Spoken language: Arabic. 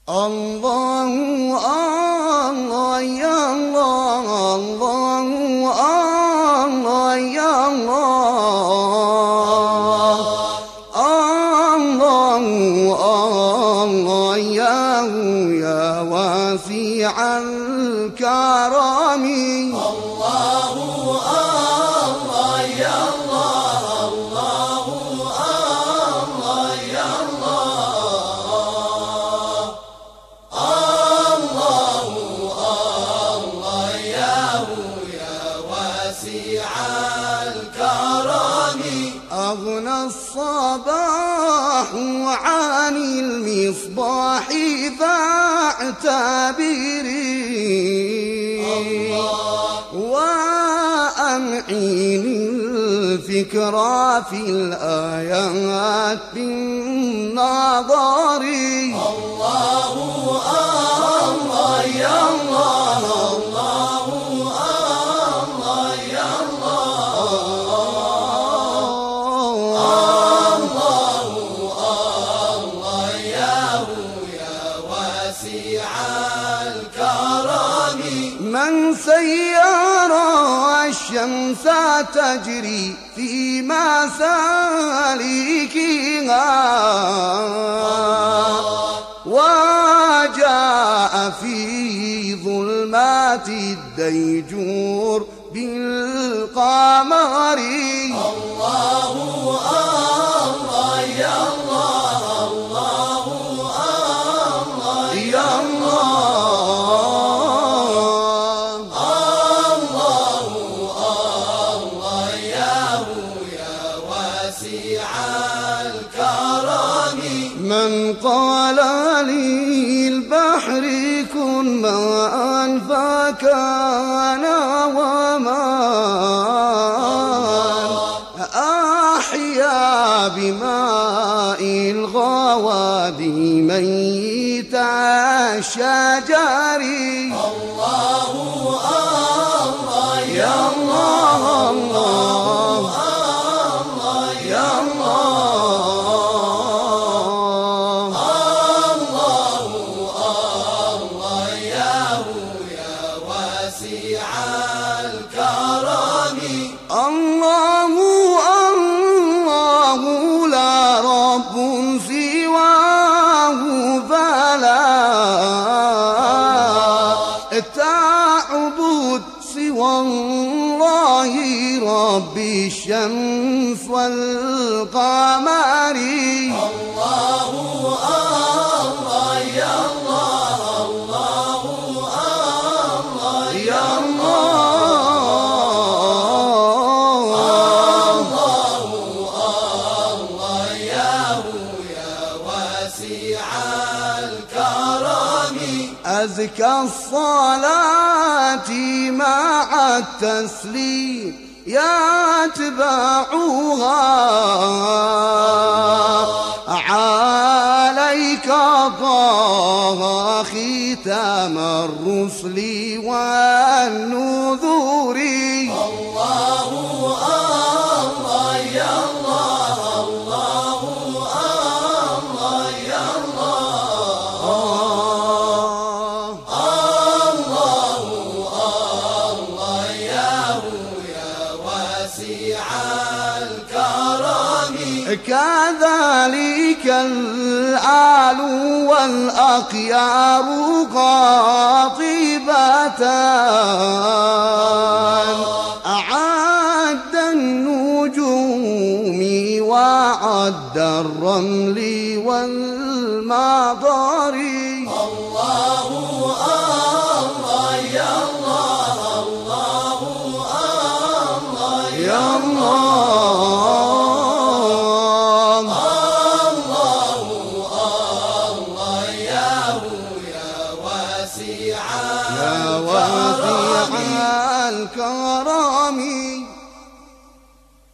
الله الله يا الله الله الله يا الله الله الله يا واسع الكرم الله الله يا الله الله الله يا الله الله الله يا واسع الكرم أغنى الصباح عن المصباح فاعتبري وأمعين الفكرة في الآيات بالنظر الله الله يا الله الله الله يا من سير الشمس تجري في مسالكها وجاء في ظلمات الديجور بالقمر الله الله يا الله الله الله يا من قال لي البحر كن ماء فكان وماء أحيا بماء الغوادي ميت الشجر الله الله يا الله الله الله يا الله الله لا رب سواه فلا تعبد سوى الله رب الشمس والقمر الله الله يا الله الله الله يا أزكى الصلاة مع التسليم يتبعها عليك طه ختام الرسل والنذور الله الله يا الله الله الله يا كذلك الآل والأخيار قاطبتان أعد النجوم وعد الرمل والمطر الله الله يا الله الله الله يا الله يا واسع الكرم